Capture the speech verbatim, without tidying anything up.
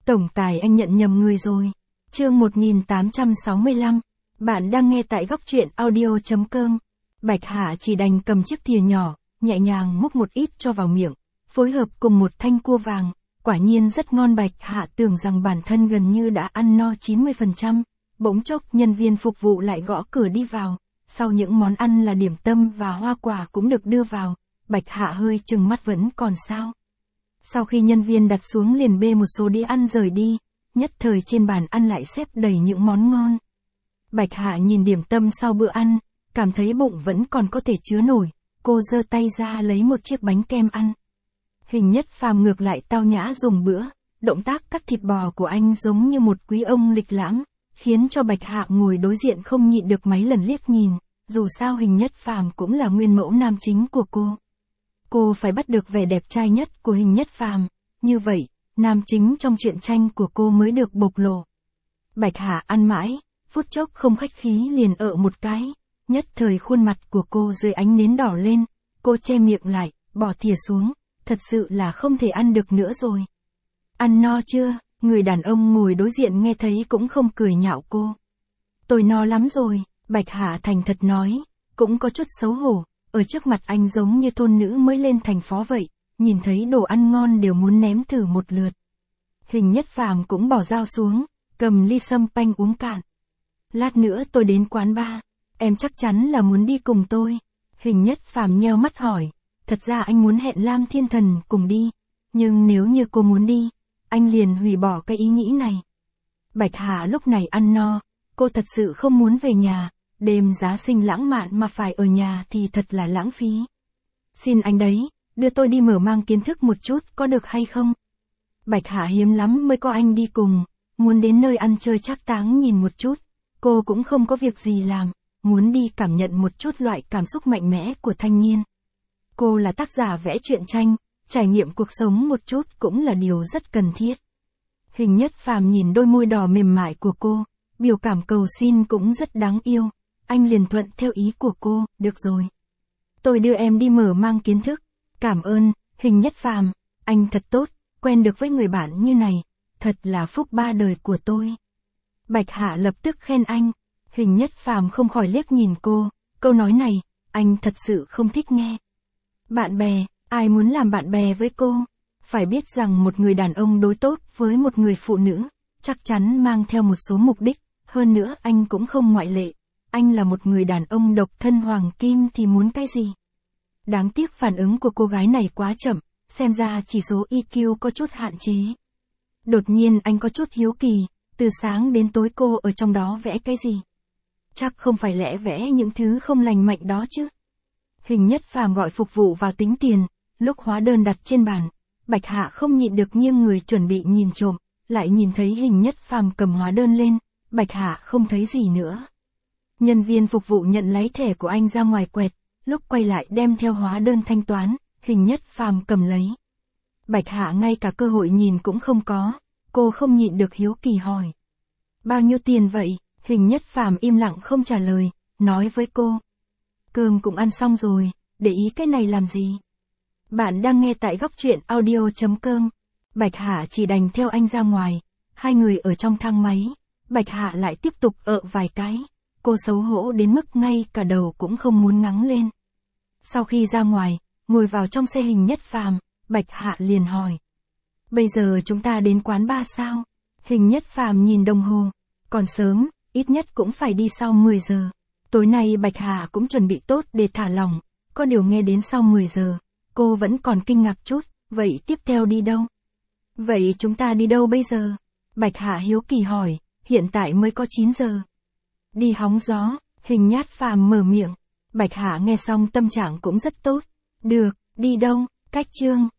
Tổng tài anh nhận nhầm người rồi. Chương một nghìn tám trăm sáu mươi lăm. Bạn đang nghe tại góc truyện audio chấm com. Bạch Hạ chỉ đành cầm chiếc thìa nhỏ, nhẹ nhàng múc một ít cho vào miệng, phối hợp cùng một thanh cua vàng, quả nhiên rất ngon. Bạch Hạ tưởng rằng bản thân gần như đã ăn no chín mươi phần trăm, bỗng chốc nhân viên phục vụ lại gõ cửa đi vào, sau những món ăn là điểm tâm và hoa quả cũng được đưa vào. Bạch Hạ hơi chừng mắt vẫn còn sao. Sau khi nhân viên đặt xuống liền bê một số đĩa ăn rời đi, nhất thời trên bàn ăn lại xếp đầy những món ngon. Bạch Hạ nhìn điểm tâm sau bữa ăn, cảm thấy bụng vẫn còn có thể chứa nổi, cô giơ tay ra lấy một chiếc bánh kem ăn. Hình Nhất Phàm ngược lại tao nhã dùng bữa, động tác cắt thịt bò của anh giống như một quý ông lịch lãm, khiến cho Bạch Hạ ngồi đối diện không nhịn được mấy lần liếc nhìn, dù sao Hình Nhất Phàm cũng là nguyên mẫu nam chính của cô. Cô phải bắt được vẻ đẹp trai nhất của Hình Nhất Phàm, như vậy, nam chính trong truyện tranh của cô mới được bộc lộ. Bạch Hạ ăn mãi, phút chốc không khách khí liền ợ một cái, nhất thời khuôn mặt của cô dưới ánh nến đỏ lên, cô che miệng lại, bỏ thìa xuống, thật sự là không thể ăn được nữa rồi. Ăn no chưa? Người đàn ông ngồi đối diện nghe thấy cũng không cười nhạo cô. Tôi no lắm rồi, Bạch Hạ thành thật nói, cũng có chút xấu hổ, ở trước mặt anh giống như thôn nữ mới lên thành phố vậy, nhìn thấy đồ ăn ngon đều muốn ném thử một lượt. Hình Nhất Phàm cũng bỏ dao xuống, cầm ly sâm panh uống cạn. Lát nữa tôi đến quán bar, em chắc chắn là muốn đi cùng tôi. Hình Nhất Phàm nheo mắt hỏi, thật ra anh muốn hẹn Lam Thiên Thần cùng đi, nhưng nếu như cô muốn đi, anh liền hủy bỏ cái ý nghĩ này. Bạch Hạ lúc này ăn no, cô thật sự không muốn về nhà, đêm Giáng sinh lãng mạn mà phải ở nhà thì thật là lãng phí. Xin anh đấy, đưa tôi đi mở mang kiến thức một chút có được hay không? Bạch Hạ hiếm lắm mới có anh đi cùng, muốn đến nơi ăn chơi trác táng nhìn một chút, cô cũng không có việc gì làm, muốn đi cảm nhận một chút loại cảm xúc mạnh mẽ của thanh niên. Cô là tác giả vẽ truyện tranh, trải nghiệm cuộc sống một chút cũng là điều rất cần thiết. Hình Nhất Phàm nhìn đôi môi đỏ mềm mại của cô, biểu cảm cầu xin cũng rất đáng yêu, anh liền thuận theo ý của cô, được rồi. Tôi đưa em đi mở mang kiến thức, cảm ơn, Hình Nhất Phàm, anh thật tốt, quen được với người bạn như này, thật là phúc ba đời của tôi. Bạch Hạ lập tức khen anh, Hình Nhất Phàm không khỏi liếc nhìn cô, câu nói này, anh thật sự không thích nghe. Bạn bè, ai muốn làm bạn bè với cô? Phải biết rằng một người đàn ông đối tốt với một người phụ nữ, chắc chắn mang theo một số mục đích, hơn nữa anh cũng không ngoại lệ. Anh là một người đàn ông độc thân hoàng kim thì muốn cái gì? Đáng tiếc phản ứng của cô gái này quá chậm, xem ra chỉ số i kiu có chút hạn chế. Đột nhiên anh có chút hiếu kỳ, từ sáng đến tối cô ở trong đó vẽ cái gì? Chắc không phải lẽ vẽ những thứ không lành mạnh đó chứ? Hình Nhất Phàm gọi phục vụ vào tính tiền, lúc hóa đơn đặt trên bàn, Bạch Hạ không nhịn được nghiêng người chuẩn bị nhìn trộm, lại nhìn thấy Hình Nhất Phàm cầm hóa đơn lên, Bạch Hạ không thấy gì nữa. Nhân viên phục vụ nhận lấy thẻ của anh ra ngoài quẹt, lúc quay lại đem theo hóa đơn thanh toán, Hình Nhất Phàm cầm lấy. Bạch Hạ ngay cả cơ hội nhìn cũng không có, cô không nhịn được hiếu kỳ hỏi. Bao nhiêu tiền vậy? Hình Nhất Phàm im lặng không trả lời, nói với cô. Cơm cũng ăn xong rồi, để ý cái này làm gì? Bạn đang nghe tại góc truyện audio chấm com. Bạch Hạ chỉ đành theo anh ra ngoài, hai người ở trong thang máy, Bạch Hạ lại tiếp tục ợ vài cái, cô xấu hổ đến mức ngay cả đầu cũng không muốn ngắng lên. Sau khi ra ngoài, ngồi vào trong xe Hình Nhất Phàm, Bạch Hạ liền hỏi. Bây giờ chúng ta đến quán bar sao? Hình Nhất Phàm nhìn đồng hồ, còn sớm, ít nhất cũng phải đi sau mười giờ. Tối nay Bạch Hạ cũng chuẩn bị tốt để thả lỏng, có điều nghe đến sau mười giờ, cô vẫn còn kinh ngạc chút, vậy tiếp theo đi đâu? Vậy chúng ta đi đâu bây giờ? Bạch Hạ hiếu kỳ hỏi, hiện tại mới có chín giờ. Đi hóng gió, Hình Nhất Phàm mở miệng. Bạch Hạ nghe xong tâm trạng cũng rất tốt. Được, đi đâu? Cách Chương.